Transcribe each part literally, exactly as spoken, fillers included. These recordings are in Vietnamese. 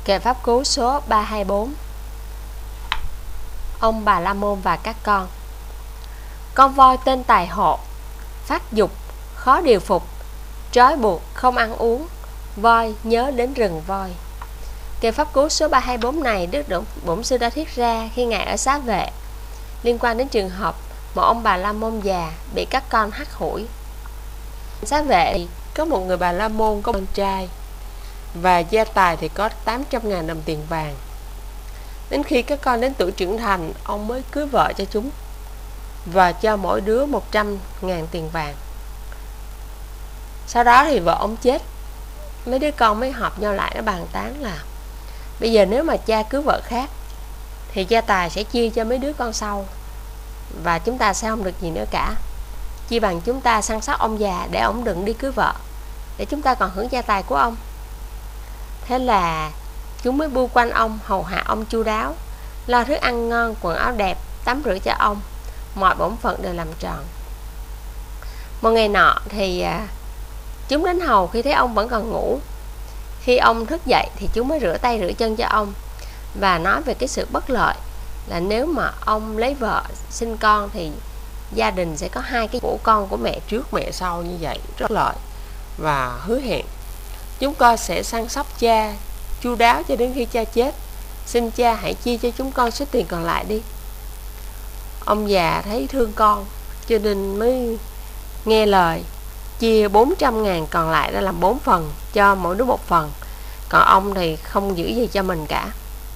Kệ pháp cú số ba trăm hai mươi bốn. Ông Bà La Môn và các con. Con voi tên Tài Hộ, phát dục, khó điều phục, trói buộc, không ăn uống. Voi nhớ đến rừng voi. Kệ pháp cú số ba trăm hai mươi bốn này Đức Bổn Sư đã thuyết ra khi Ngài ở Xá Vệ, liên quan đến trường hợp một ông Bà La Môn già bị các con hắt hủi. Xá Vệ thì có một người Bà La Môn có con trai, và gia tài thì có tám trăm ngàn đồng tiền vàng. Đến khi các con đến tuổi trưởng thành, ông mới cưới vợ cho chúng và cho mỗi đứa một trăm ngàn tiền vàng. Sau đó thì vợ ông chết, mấy đứa con mới họp nhau lại, nó bàn tán là bây giờ nếu mà cha cưới vợ khác thì gia tài sẽ chia cho mấy đứa con sau, và chúng ta sẽ không được gì nữa cả. Chi bằng chúng ta săn sóc ông già để ông đừng đi cưới vợ, để chúng ta còn hưởng gia tài của ông. Thế là chúng mới bu quanh ông, hầu hạ ông chu đáo, lo thức ăn ngon, quần áo đẹp, tắm rửa cho ông, mọi bổn phận đều làm tròn. Một ngày nọ thì à, chúng đến hầu khi thấy ông vẫn còn ngủ. Khi ông thức dậy thì chúng mới rửa tay rửa chân cho ông, và nói về cái sự bất lợi là nếu mà ông lấy vợ sinh con thì gia đình sẽ có hai cái của con của mẹ trước mẹ sau như vậy, rất lợi, và hứa hẹn chúng con sẽ săn sóc cha chu đáo cho đến khi cha chết. Xin cha hãy chia cho chúng con số tiền còn lại đi. Ông già thấy thương con cho nên mới nghe lời, chia bốn trăm ngàn còn lại ra làm bốn phần, cho mỗi đứa một phần. Còn ông thì không giữ gì cho mình cả.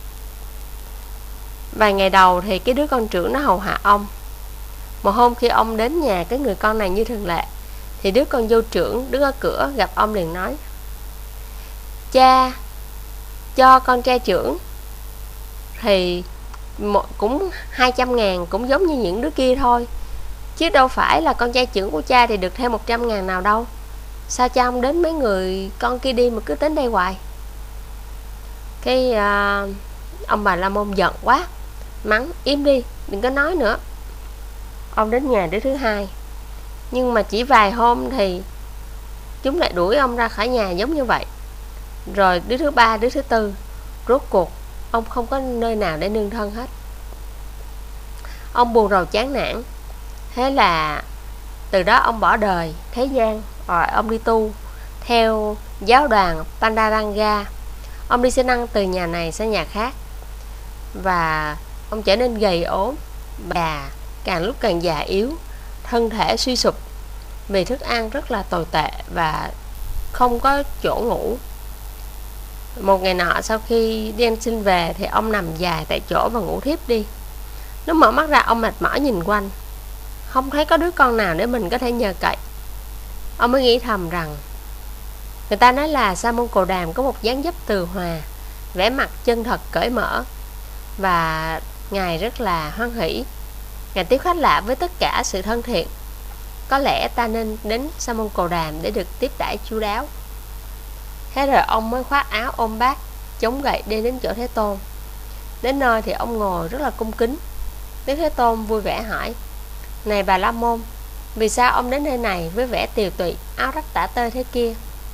Vài ngày đầu thì cái đứa con trưởng nó hầu hạ ông. Một hôm khi ông đến nhà cái người con này như thường lệ, thì đứa con dâu trưởng đứng ở cửa gặp ông liền nói: Cha cho con trai trưởng thì một, cũng hai trăm ngàn, cũng giống như những đứa kia thôi, chứ đâu phải là con trai trưởng của cha thì được thêm một trăm ngàn nào đâu. Sao cha ông đến mấy người con kia đi mà cứ đến đây hoài? Cái uh, ông Bà La Môn giận quá, mắng: Im đi, đừng có nói nữa. Ông đến nhà đứa thứ hai, nhưng mà chỉ vài hôm thì chúng lại đuổi ông ra khỏi nhà giống như vậy. Rồi đứa thứ ba, đứa thứ tư, rốt cuộc ông không có nơi nào để nương thân hết. Ông buồn rầu chán nản. Thế là từ đó ông bỏ đời thế gian, rồi ông đi tu theo giáo đoàn Panduranga. Ông đi xin ăn từ nhà này sang nhà khác, và ông trở nên gầy ốm, và càng lúc càng già yếu, thân thể suy sụp vì thức ăn rất là tồi tệ và không có chỗ ngủ. Một ngày nọ sau khi đi ăn xin về thì ông nằm dài tại chỗ và ngủ thiếp đi. Lúc mở mắt ra, ông mệt mỏi nhìn quanh, không thấy có đứa con nào để mình có thể nhờ cậy. Ông mới nghĩ thầm rằng người ta nói là Sa Môn Cồ Đàm có một dáng dấp từ hòa, vẻ mặt chân thật cởi mở, và Ngài rất là hoan hỷ. Ngài tiếp khách lạ với tất cả sự thân thiện. Có lẽ ta nên đến Sa Môn Cồ Đàm để được tiếp đãi chu đáo. Thế rồi ông mới khoác áo ôm bát, chống gậy đi đến chỗ Thế Tôn. Đến nơi thì ông ngồi rất là cung kính. Đức Thế Tôn vui vẻ hỏi: Này Bà La Môn, vì sao ông đến nơi này với vẻ tiều tụy, áo rách tả tơi thế kia?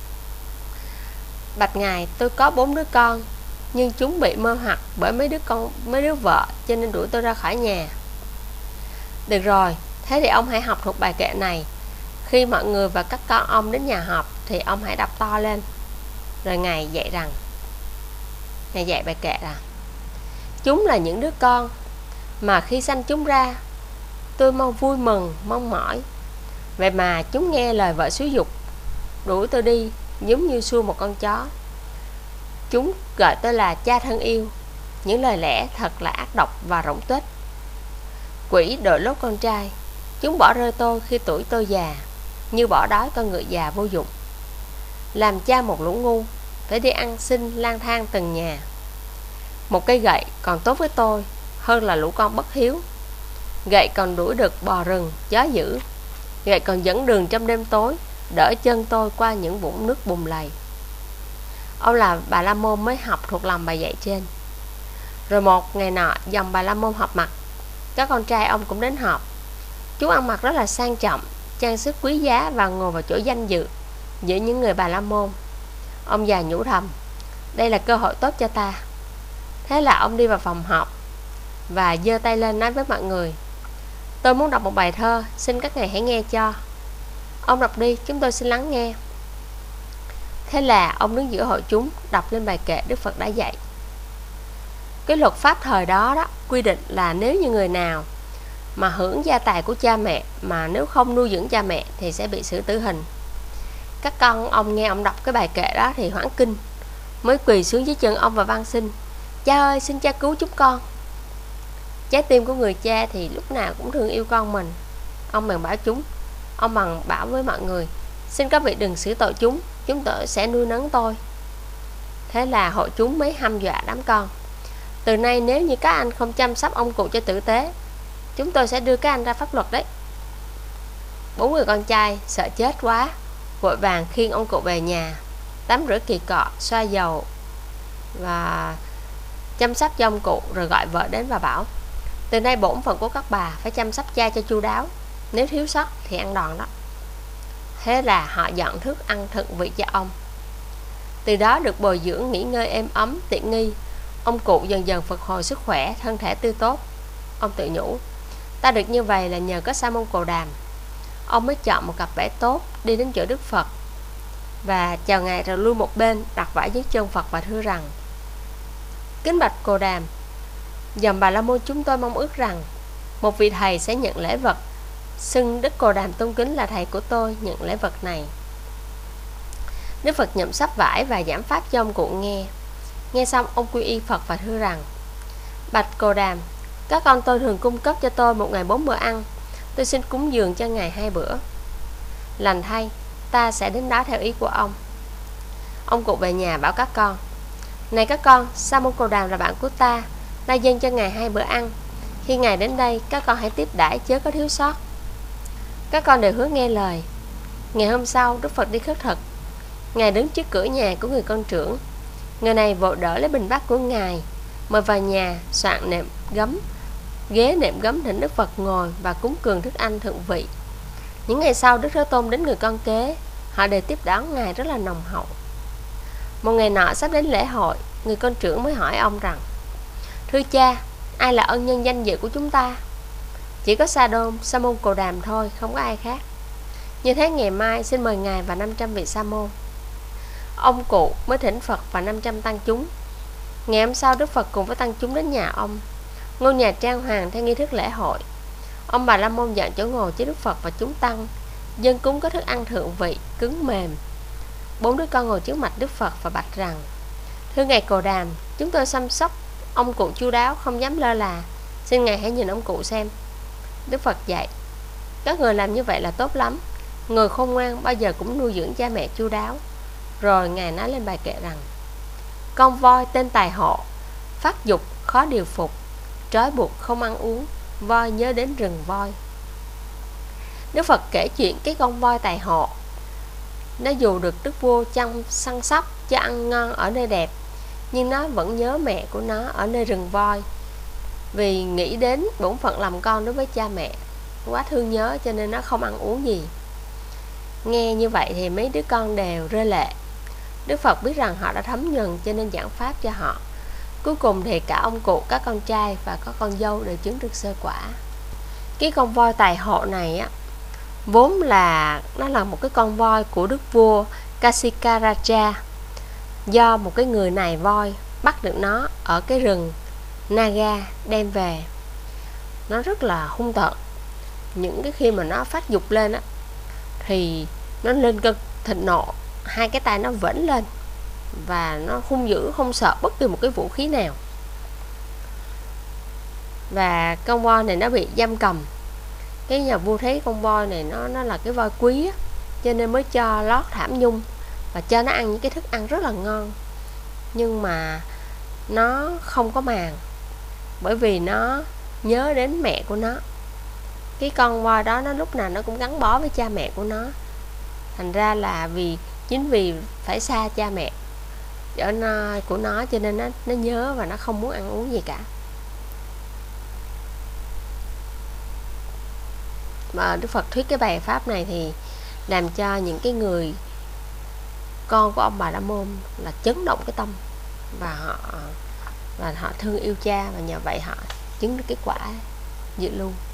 Bạch Ngài, tôi có bốn đứa con, nhưng chúng bị mơ hoặc bởi mấy đứa con, mấy đứa vợ, cho nên đuổi tôi ra khỏi nhà. Được rồi, thế thì ông hãy học thuộc bài kệ này. Khi mọi người và các con ông đến nhà họp thì ông hãy đọc to lên. Rồi Ngài dạy rằng Ngài dạy bài kệ là: Chúng là những đứa con mà khi sanh chúng ra, tôi mong vui mừng, mong mỏi. Vậy mà chúng nghe lời vợ xúi dục, đuổi tôi đi giống như xua một con chó. Chúng gọi tôi là cha thân yêu, những lời lẽ thật là ác độc và rỗng tuếch. Quỷ đội lốt con trai, chúng bỏ rơi tôi khi tuổi tôi già, như bỏ đói con ngựa già vô dụng. Làm cha một lũ ngu, phải đi ăn xin lang thang từng nhà. Một cây gậy còn tốt với tôi hơn là lũ con bất hiếu. Gậy còn đuổi được bò rừng, chó dữ. Gậy còn dẫn đường trong đêm tối, đỡ chân tôi qua những vũng nước bùn lầy. Ông là Bà La Môn mới học thuộc lòng bài dạy trên. Rồi một ngày nọ, dòng Bà La Môn họp mặt. Các con trai ông cũng đến họp. Chúng ăn mặc rất là sang trọng, trang sức quý giá và ngồi vào chỗ danh dự giữa những người Bà La Môn. Ông già nhủ thầm: đây là cơ hội tốt cho ta. Thế là ông đi vào phòng họp và giơ tay lên nói với mọi người: Tôi muốn đọc một bài thơ, xin các ngài hãy nghe cho. Ông đọc đi, chúng tôi xin lắng nghe. Thế là ông đứng giữa hội chúng đọc lên bài kệ Đức Phật đã dạy. Cái luật pháp thời đó đó quy định là nếu như người nào mà hưởng gia tài của cha mẹ mà nếu không nuôi dưỡng cha mẹ thì sẽ bị xử tử hình. Các con ông nghe ông đọc cái bài kệ đó thì hoảng kinh, mới quỳ xuống dưới chân ông và van xin: Cha ơi, xin cha cứu chúng con. Trái tim của người cha thì lúc nào cũng thương yêu con mình. Ông bèn bảo chúng, ông bằng bảo với mọi người: Xin các vị đừng xử tội chúng, chúng tôi sẽ nuôi nấng tôi. Thế là hội chúng mới hăm dọa đám con: Từ nay nếu như các anh không chăm sóc ông cụ cho tử tế, chúng tôi sẽ đưa các anh ra pháp luật đấy. Bốn người con trai sợ chết quá, vội vàng khiêng ông cụ về nhà, tắm rửa kỳ cọ, xoa dầu và chăm sóc cho ông cụ, rồi gọi vợ đến và bảo: Từ nay bổn phận của các bà phải chăm sóc cha cho chu đáo, nếu thiếu sót thì ăn đòn đó. Thế là họ dọn thức ăn thượng vị cho ông. Từ đó được bồi dưỡng nghỉ ngơi êm ấm, tiện nghi, ông cụ dần dần phục hồi sức khỏe, thân thể tươi tốt. Ông tự nhủ: Ta được như vậy là nhờ có Sa môn Cồ Đàm. Ông mới chọn một cặp vẽ tốt, đi đến chỗ Đức Phật và chào ngài, rồi lui một bên đặt vải dưới chân Phật và thưa rằng: Kính bạch Cồ Đàm, dòng Bà La Môn chúng tôi mong ước rằng một vị thầy sẽ nhận lễ vật, xưng Đức Cồ Đàm tôn kính là thầy của tôi nhận lễ vật này. Đức Phật nhậm sắp vải và giảng pháp cho ông cụ nghe. Nghe xong ông quy y Phật và thưa rằng: Bạch Cồ Đàm, các con tôi thường cung cấp cho tôi một ngày bốn bữa ăn, tôi xin cúng dường cho ngài hai bữa. Lành thay, ta sẽ đến đó theo ý của ông. Ông cụ về nhà bảo các con: Này các con, Sa môn Cồ Đàm là bạn của ta, ta dâng cho ngài hai bữa ăn. Khi ngài đến đây, các con hãy tiếp đãi, chớ có thiếu sót. Các con đều hứa nghe lời. Ngày hôm sau, Đức Phật đi khất thực. Ngài đứng trước cửa nhà của người con trưởng. Người này vội đỡ lấy bình bát của ngài, mời vào nhà, soạn nệm gấm, ghế nệm gấm thỉnh Đức Phật ngồi và cúng cường thức ăn thượng vị. Những ngày sau, Đức Thế Tôn đến người con kế, họ đều tiếp đón ngài rất là nồng hậu. Một ngày nọ sắp đến lễ hội, người con trưởng mới hỏi ông rằng: Thưa cha, ai là ân nhân danh dự của chúng ta? Chỉ có Sa Đôn, Sa môn Cồ Đàm thôi, không có ai khác. Như thế ngày mai xin mời ngài và năm trăm vị sa môn. Ông cụ mới thỉnh Phật và năm trăm tăng chúng. Ngày hôm sau, Đức Phật cùng với tăng chúng đến nhà ông. Ngôi nhà trang hoàng theo nghi thức lễ hội. Ông Bà La Môn dọn chỗ ngồi cho Đức Phật và chúng tăng, dân cúng có thức ăn thượng vị, cứng mềm. Bốn đứa con ngồi trước mặt Đức Phật và bạch rằng: Thưa ngài Cồ Đàm, chúng tôi chăm sóc ông cụ chu đáo, không dám lơ là, xin ngài hãy nhìn ông cụ xem. Đức Phật dạy: Các người làm như vậy là tốt lắm. Người khôn ngoan bao giờ cũng nuôi dưỡng cha mẹ chu đáo. Rồi ngài nói lên bài kệ rằng: Con voi tên tài hộ, phát dục khó điều phục, trói buộc không ăn uống, voi nhớ đến rừng voi. Đức Phật kể chuyện cái con voi tài hộ. Nó dù được đức vua chăm săn sóc cho ăn ngon ở nơi đẹp, nhưng nó vẫn nhớ mẹ của nó ở nơi rừng voi, vì nghĩ đến bổn phận làm con đối với cha mẹ, quá thương nhớ cho nên nó không ăn uống gì. Nghe như vậy thì mấy đứa con đều rơi lệ. Đức Phật biết rằng họ đã thấm nhuần cho nên giảng pháp cho họ. Cuối cùng thì cả ông cụ, các con trai và các con dâu đều chứng được sơ quả. Cái con voi tài hộ này á, vốn là nó là một cái con voi của đức vua Kasikaraja. Do một cái người này voi bắt được nó ở cái rừng Naga đem về. Nó rất là hung tợn. Những cái khi mà nó phát dục lên á, thì nó lên cơn thịnh nộ, hai cái tay nó vẫn lên và nó hung dữ, không sợ bất kỳ một cái vũ khí nào. Và con voi này nó bị giam cầm. Cái nhà vua thấy con voi này nó nó là cái voi quý á, cho nên mới cho lót thảm nhung và cho nó ăn những cái thức ăn rất là ngon. Nhưng mà nó không có màng, bởi vì nó nhớ đến mẹ của nó. Cái con voi đó nó lúc nào nó cũng gắn bó với cha mẹ của nó. Thành ra là vì chính vì phải xa cha mẹ ở nó, của nó, cho nên nó, nó nhớ và nó không muốn ăn uống gì cả. Mà Đức Phật thuyết cái bài pháp này thì làm cho những cái người con của ông Bà La Môn là chấn động cái tâm. và họ và họ thương yêu cha, và nhờ vậy họ chứng được cái quả dự lưu.